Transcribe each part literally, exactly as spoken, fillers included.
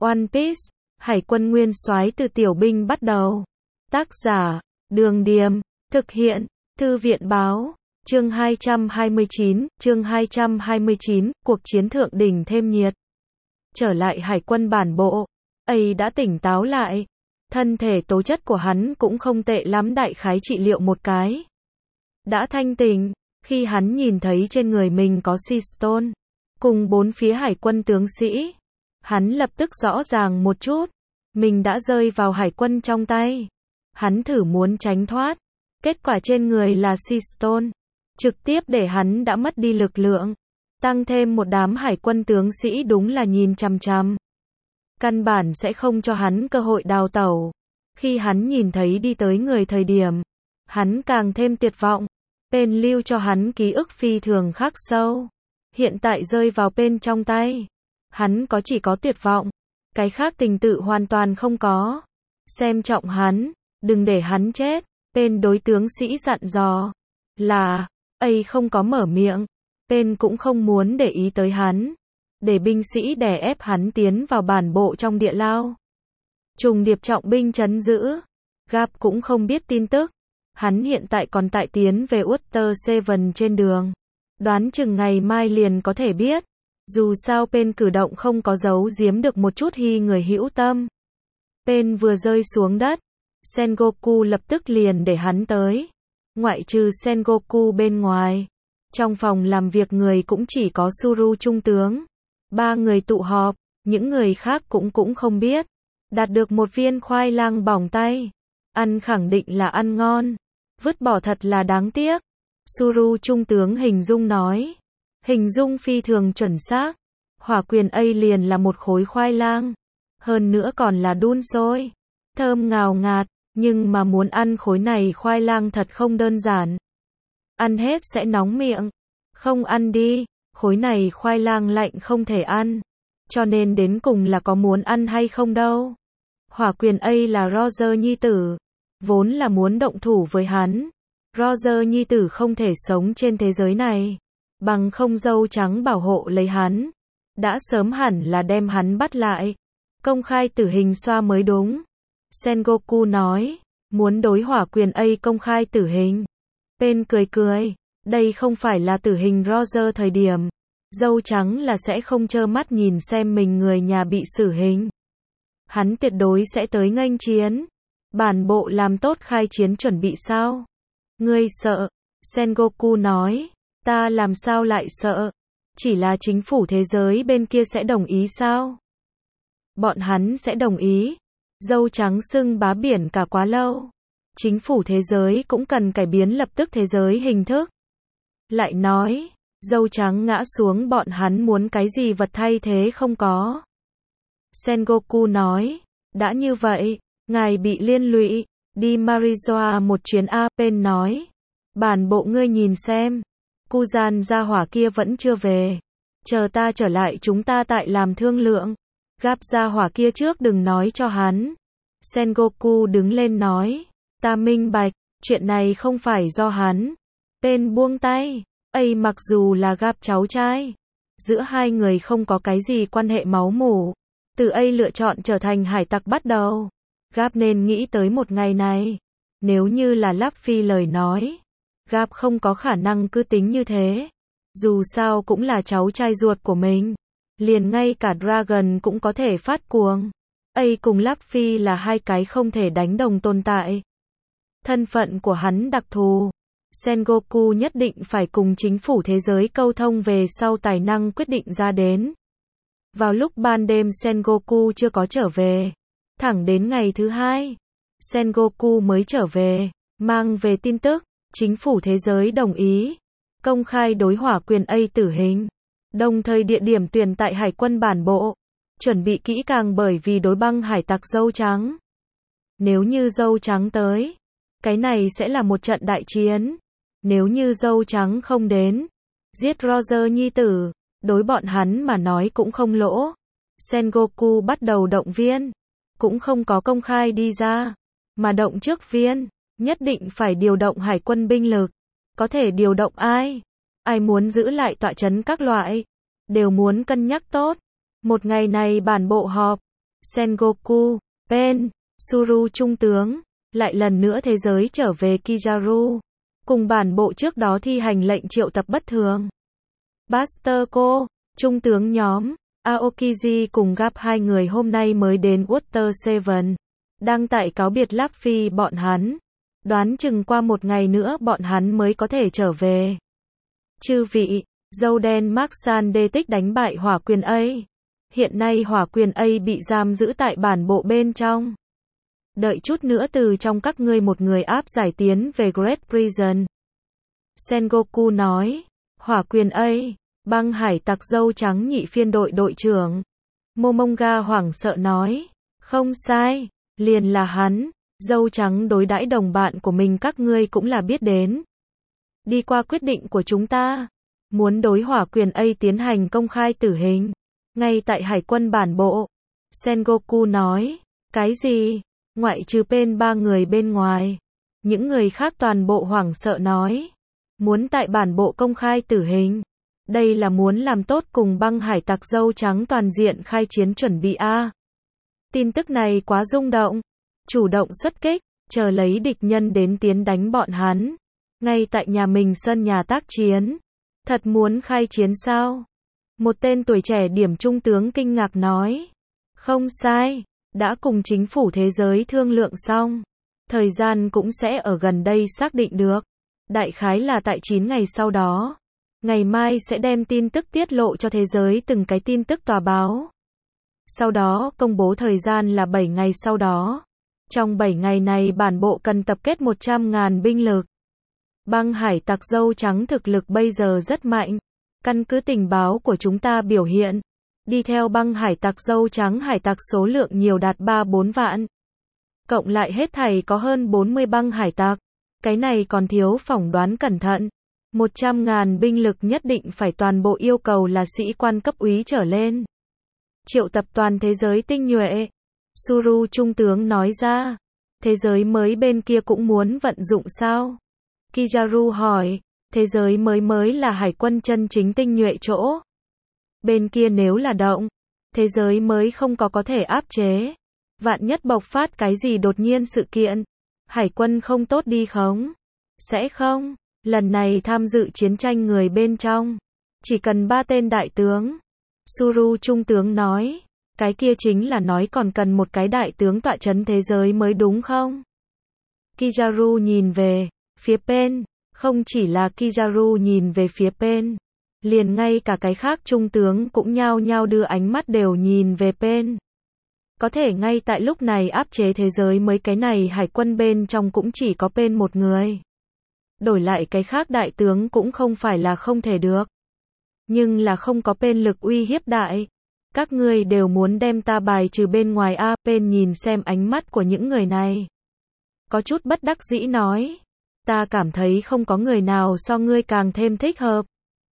One Piece, Hải quân nguyên soái từ tiểu binh bắt đầu. Tác giả, Đường Điềm, thực hiện, Thư viện Báo, chương hai trăm hai mươi chín, chương hai trăm hai mươi chín, cuộc chiến thượng đỉnh thêm nhiệt. Trở lại hải quân bản bộ, ấy đã tỉnh táo lại. Thân thể tố chất của hắn cũng không tệ lắm, đại khái trị liệu một cái. Đã thanh tỉnh, khi hắn nhìn thấy trên người mình có Seastone, cùng bốn phía hải quân tướng sĩ. Hắn lập tức rõ ràng một chút, mình đã rơi vào hải quân trong tay. Hắn thử muốn tránh thoát, kết quả trên người là Seastone, trực tiếp để hắn đã mất đi lực lượng. Tăng thêm một đám hải quân tướng sĩ đúng là nhìn chằm chằm. Căn bản sẽ không cho hắn cơ hội đào tẩu. Khi hắn nhìn thấy đi tới người thời điểm, hắn càng thêm tuyệt vọng. Pen lưu cho hắn ký ức phi thường khắc sâu. Hiện tại rơi vào Pen trong tay, hắn có chỉ có tuyệt vọng, cái khác tình tự hoàn toàn không có. Xem trọng hắn, đừng để hắn chết. Pen đối tướng sĩ dặn dò là, ấy không có mở miệng. Pen cũng không muốn để ý tới hắn, để binh sĩ đè ép hắn tiến vào bản bộ trong địa lao. Trùng điệp trọng binh trấn giữ. Garp cũng không biết tin tức. Hắn hiện tại còn tại tiến về Water Seven trên đường. Đoán chừng ngày mai liền có thể biết. Dù sao Pen cử động không có giấu giếm được một chút hy người hữu tâm. Pen vừa rơi xuống đất, Sengoku lập tức liền để hắn tới. Ngoại trừ Sengoku bên ngoài, trong phòng làm việc người cũng chỉ có Suru trung tướng. Ba người tụ họp, những người khác cũng cũng không biết. Đạt được một viên khoai lang bỏng tay. Ăn khẳng định là ăn ngon. Vứt bỏ thật là đáng tiếc. Suru trung tướng hình dung nói. Hình dung phi thường chuẩn xác. Hỏa quyền A liền là một khối khoai lang. Hơn nữa còn là đun sôi. Thơm ngào ngạt. Nhưng mà muốn ăn khối này khoai lang thật không đơn giản. Ăn hết sẽ nóng miệng. Không ăn đi. Khối này khoai lang lạnh không thể ăn. Cho nên đến cùng là có muốn ăn hay không đâu. Hỏa quyền A là Roger nhi tử. Vốn là muốn động thủ với hắn. Roger nhi tử không thể sống trên thế giới này. Bằng không dâu trắng bảo hộ lấy hắn. Đã sớm hẳn là đem hắn bắt lại. Công khai tử hình xoa mới đúng. Sengoku nói. Muốn đối hỏa quyền A công khai tử hình. Pen cười cười. Đây không phải là tử hình Roger thời điểm. Dâu trắng là sẽ không trơ mắt nhìn xem mình người nhà bị xử hình. Hắn tuyệt đối sẽ tới nghênh chiến. Bản bộ làm tốt khai chiến chuẩn bị sao? Ngươi sợ? Sengoku nói. Ta làm sao lại sợ? Chỉ là chính phủ thế giới bên kia sẽ đồng ý sao? Bọn hắn sẽ đồng ý. Dâu trắng xưng bá biển cả quá lâu. Chính phủ thế giới cũng cần cải biến lập tức thế giới hình thức. Lại nói, dâu trắng ngã xuống bọn hắn muốn cái gì vật thay thế không có. Sengoku nói, đã như vậy, ngài bị liên lụy, đi Marizoa một chuyến A. Pen nói, bản bộ ngươi nhìn xem, Kuzan gia hỏa kia vẫn chưa về, chờ ta trở lại chúng ta tại làm thương lượng. Garp gia hỏa kia trước đừng nói cho hắn. Sengoku đứng lên nói, ta minh bạch, chuyện này không phải do hắn. Pen buông tay. A mặc dù là Garp cháu trai, giữa hai người không có cái gì quan hệ máu mủ. Từ A lựa chọn trở thành hải tặc bắt đầu, Garp nên nghĩ tới một ngày này. Nếu như là Luffy lời nói, Garp không có khả năng cứ tính như thế. Dù sao cũng là cháu trai ruột của mình. Liền ngay cả Dragon cũng có thể phát cuồng. A cùng Luffy là hai cái không thể đánh đồng tồn tại. Thân phận của hắn đặc thù. Sengoku nhất định phải cùng chính phủ thế giới câu thông về sau tài năng quyết định ra đến. Vào lúc ban đêm Sengoku chưa có trở về. Thẳng đến ngày thứ hai, Sengoku mới trở về, mang về tin tức, chính phủ thế giới đồng ý, công khai đối hỏa quyền A tử hình, đồng thời địa điểm tuyển tại hải quân bản bộ, chuẩn bị kỹ càng bởi vì đối băng hải tặc dâu trắng. Nếu như dâu trắng tới, cái này sẽ là một trận đại chiến. Nếu như dâu trắng không đến, giết Roger nhi tử, đối bọn hắn mà nói cũng không lỗ. Sengoku bắt đầu động viên, cũng không có công khai đi ra, mà động trước viên, nhất định phải điều động hải quân binh lực. Có thể điều động ai? Ai muốn giữ lại tọa trấn các loại, đều muốn cân nhắc tốt. Một ngày này bản bộ họp, Sengoku, Pen, Suru trung tướng, lại lần nữa thế giới trở về Kizaru. Cùng bản bộ trước đó thi hành lệnh triệu tập bất thường. Buster Ko, trung tướng nhóm, Aokiji cùng gặp hai người hôm nay mới đến Water Seven. Đang tại cáo biệt Luffy bọn hắn. Đoán chừng qua một ngày nữa bọn hắn mới có thể trở về. Chư vị, dâu đen Mark Sande tích đánh bại hỏa quyền A. Hiện nay hỏa quyền A bị giam giữ tại bản bộ bên trong. Đợi chút nữa từ trong các ngươi một người áp giải tiến về Great Prison. Sengoku nói, hỏa quyền A, băng hải tặc dâu trắng nhị phiên đội đội trưởng. Momonga hoảng sợ nói, không sai, liền là hắn, dâu trắng đối đãi đồng bạn của mình các ngươi cũng là biết đến. Đi qua quyết định của chúng ta, muốn đối hỏa quyền A tiến hành công khai tử hình, ngay tại hải quân bản bộ. Sengoku nói, cái gì? Ngoại trừ Pen ba người bên ngoài. Những người khác toàn bộ hoảng sợ nói, muốn tại bản bộ công khai tử hình. Đây là muốn làm tốt cùng băng hải tặc dâu trắng toàn diện khai chiến chuẩn bị a. Tin tức này quá rung động, chủ động xuất kích, chờ lấy địch nhân đến tiến đánh bọn hắn. Ngay tại nhà mình sân nhà tác chiến. Thật muốn khai chiến sao? Một tên tuổi trẻ điểm trung tướng kinh ngạc nói. Không sai, đã cùng chính phủ thế giới thương lượng xong. Thời gian cũng sẽ ở gần đây xác định được. Đại khái là tại chín ngày sau đó. Ngày mai sẽ đem tin tức tiết lộ cho thế giới từng cái tin tức tòa báo. Sau đó công bố thời gian là bảy ngày sau đó. Trong bảy ngày này bản bộ cần tập kết một trăm nghìn binh lực. Băng hải tặc dâu trắng thực lực bây giờ rất mạnh. Căn cứ tình báo của chúng ta biểu hiện. Đi theo băng hải tặc dâu trắng hải tặc số lượng nhiều đạt ba bốn vạn. Cộng lại hết thảy có hơn bốn mươi băng hải tặc. Cái này còn thiếu phỏng đoán cẩn thận. một trăm nghìn binh lực nhất định phải toàn bộ yêu cầu là sĩ quan cấp úy trở lên. Triệu tập toàn thế giới tinh nhuệ. Suru trung tướng nói ra. Thế giới mới bên kia cũng muốn vận dụng sao? Kizaru hỏi. Thế giới mới mới là hải quân chân chính tinh nhuệ chỗ. Bên kia nếu là động, thế giới mới không có có thể áp chế. Vạn nhất bộc phát cái gì đột nhiên sự kiện. Hải quân không tốt đi không? Sẽ không. Lần này tham dự chiến tranh người bên trong. Chỉ cần ba tên đại tướng. Suru trung tướng nói. Cái kia chính là nói còn cần một cái đại tướng tọa trấn thế giới mới đúng không? Kizaru nhìn về phía Pen. Không chỉ là Kizaru nhìn về phía Pen. Liền ngay cả cái khác trung tướng cũng nhao nhao đưa ánh mắt đều nhìn về Pen. Có thể ngay tại lúc này áp chế thế giới mới cái này hải quân bên trong cũng chỉ có Pen một người. Đổi lại cái khác đại tướng cũng không phải là không thể được. Nhưng là không có Pen lực uy hiếp đại. Các ngươi đều muốn đem ta bài trừ bên ngoài a. Pen nhìn xem ánh mắt của những người này. Có chút bất đắc dĩ nói. Ta cảm thấy không có người nào so ngươi càng thêm thích hợp.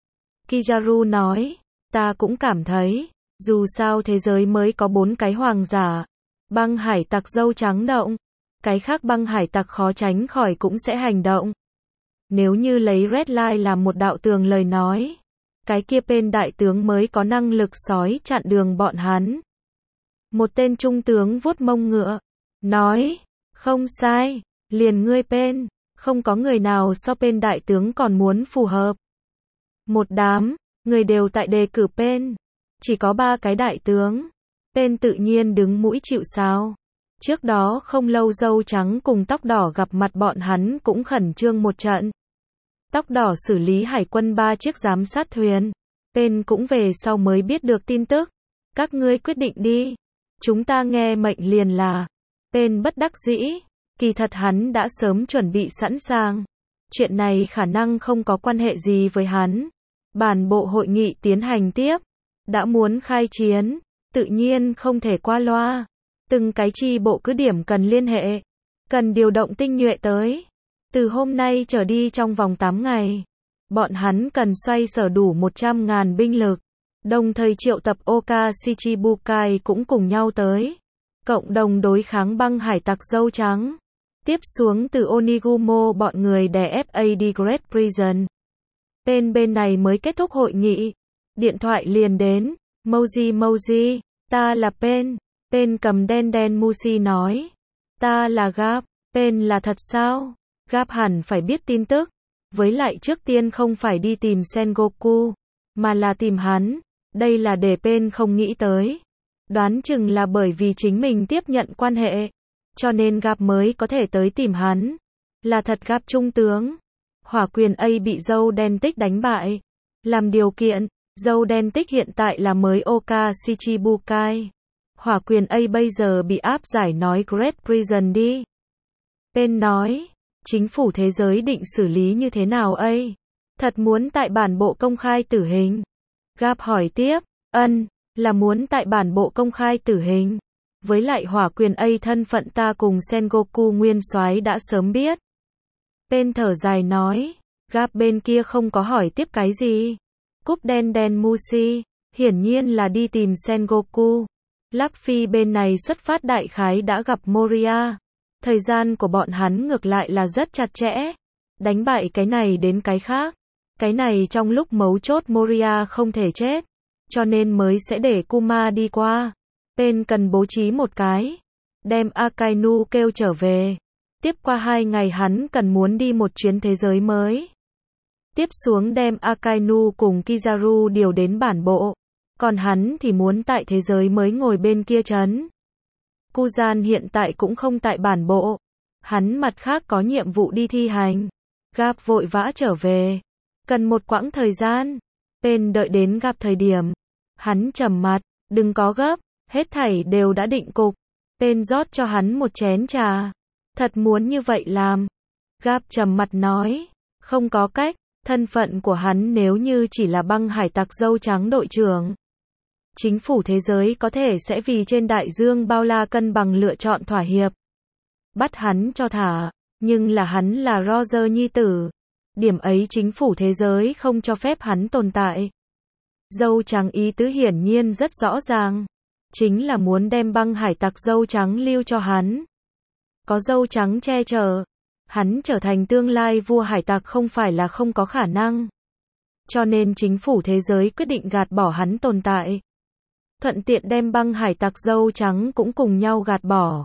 Kizaru nói. Ta cũng cảm thấy. Dù sao thế giới mới có bốn cái hoàng giả. Băng hải tặc dâu trắng động. Cái khác băng hải tặc khó tránh khỏi cũng sẽ hành động. Nếu như lấy Red Line làm một đạo tường lời nói. Cái kia Pen đại tướng mới có năng lực sói chặn đường bọn hắn. Một tên trung tướng vuốt mông ngựa. Nói. Không sai. Liền ngươi Pen. Không có người nào so Pen đại tướng còn muốn phù hợp. Một đám. Người đều tại đề cử Pen. Chỉ có ba cái đại tướng. Pen tự nhiên đứng mũi chịu sào. Trước đó không lâu dâu trắng cùng tóc đỏ gặp mặt bọn hắn cũng khẩn trương một trận. Tóc đỏ xử lý hải quân ba chiếc giám sát thuyền. Pen cũng về sau mới biết được tin tức. Các ngươi quyết định đi. Chúng ta nghe mệnh liền là. Pen bất đắc dĩ. Kỳ thật hắn đã sớm chuẩn bị sẵn sàng. Chuyện này khả năng không có quan hệ gì với hắn. Bản bộ hội nghị tiến hành tiếp. Đã muốn khai chiến. Tự nhiên không thể qua loa. Từng cái chi bộ cứ điểm cần liên hệ. Cần điều động tinh nhuệ tới. Từ hôm nay trở đi trong vòng tám ngày. Bọn hắn cần xoay sở đủ một trăm nghìn binh lực. Đồng thời triệu tập Oka Shichibukai cũng cùng nhau tới. Cộng đồng đối kháng băng hải tặc dâu trắng. Tiếp xuống từ Onigumo bọn người đè ép a đê Great Prison. Bên bên này mới kết thúc hội nghị. Điện thoại liền đến. Moji Moji, ta là Pen. Pen cầm đen đen Mushi nói. Ta là Garp. Pen là thật sao? Garp hẳn phải biết tin tức. Với lại trước tiên không phải đi tìm Sengoku, mà là tìm hắn. Đây là để Pen không nghĩ tới. Đoán chừng là bởi vì chính mình tiếp nhận quan hệ, cho nên Garp mới có thể tới tìm hắn. Là thật Garp trung tướng. Hỏa quyền A bị dâu đen tích đánh bại. Làm điều kiện, dâu đen tích hiện tại là mới Oka Shichibukai. Hỏa quyền A bây giờ bị áp giải nói Great Prison đi. Pen nói, chính phủ thế giới định xử lý như thế nào A? Thật muốn tại bản bộ công khai tử hình? Garp hỏi tiếp, ân, là muốn tại bản bộ công khai tử hình. Với lại hỏa quyền A thân phận ta cùng Sengoku nguyên soái đã sớm biết. Pen thở dài nói, Garp bên kia không có hỏi tiếp cái gì. Cúp đen đen Mushi, hiển nhiên là đi tìm Sengoku. Luffy bên này xuất phát đại khái đã gặp Moria. Thời gian của bọn hắn ngược lại là rất chặt chẽ. Đánh bại cái này đến cái khác. Cái này trong lúc mấu chốt Moria không thể chết, cho nên mới sẽ để Kuma đi qua. Pen cần bố trí một cái, đem Akainu kêu trở về. Tiếp qua hai ngày hắn cần muốn đi một chuyến thế giới mới. Tiếp xuống đem Akainu cùng Kizaru điều đến bản bộ. Còn hắn thì muốn tại thế giới mới ngồi bên kia trấn. Kuzan hiện tại cũng không tại bản bộ. Hắn mặt khác có nhiệm vụ đi thi hành. Garp vội vã trở về. Cần một quãng thời gian. Pen đợi đến gặp thời điểm. Hắn trầm mặt, đừng có gấp, hết thảy đều đã định cục. Pen rót cho hắn một chén trà. Thật muốn như vậy làm. Garp trầm mặt nói, không có cách, thân phận của hắn nếu như chỉ là băng hải tặc dâu trắng đội trưởng. Chính phủ thế giới có thể sẽ vì trên đại dương bao la cân bằng lựa chọn thỏa hiệp. Bắt hắn cho thả, nhưng là hắn là Roger nhi tử. Điểm ấy chính phủ thế giới không cho phép hắn tồn tại. Dâu trắng ý tứ hiển nhiên rất rõ ràng. Chính là muốn đem băng hải tặc dâu trắng lưu cho hắn. Có dâu trắng che chở, hắn trở thành tương lai vua hải tặc không phải là không có khả năng. Cho nên chính phủ thế giới quyết định gạt bỏ hắn tồn tại. Thuận tiện đem băng hải tặc dâu trắng cũng cùng nhau gạt bỏ.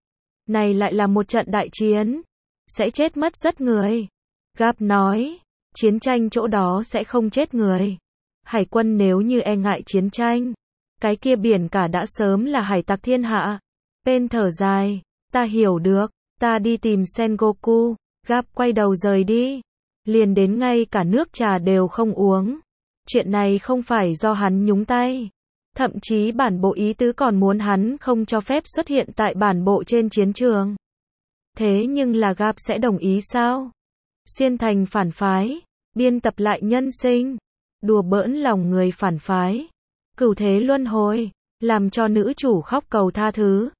Này lại là một trận đại chiến. Sẽ chết mất rất người. Garp nói, chiến tranh chỗ đó sẽ không chết người. Hải quân nếu như e ngại chiến tranh, cái kia biển cả đã sớm là hải tặc thiên hạ. Pen thở dài, ta hiểu được, ta đi tìm Sengoku. Garp quay đầu rời đi. Liền đến ngay cả nước trà đều không uống. Chuyện này không phải do hắn nhúng tay. Thậm chí bản bộ ý tứ còn muốn hắn không cho phép xuất hiện tại bản bộ trên chiến trường. Thế nhưng là Garp sẽ đồng ý sao? Xuyên thành phản phái, biên tập lại nhân sinh, đùa bỡn lòng người phản phái, cửu thế luân hồi, làm cho nữ chủ khóc cầu tha thứ.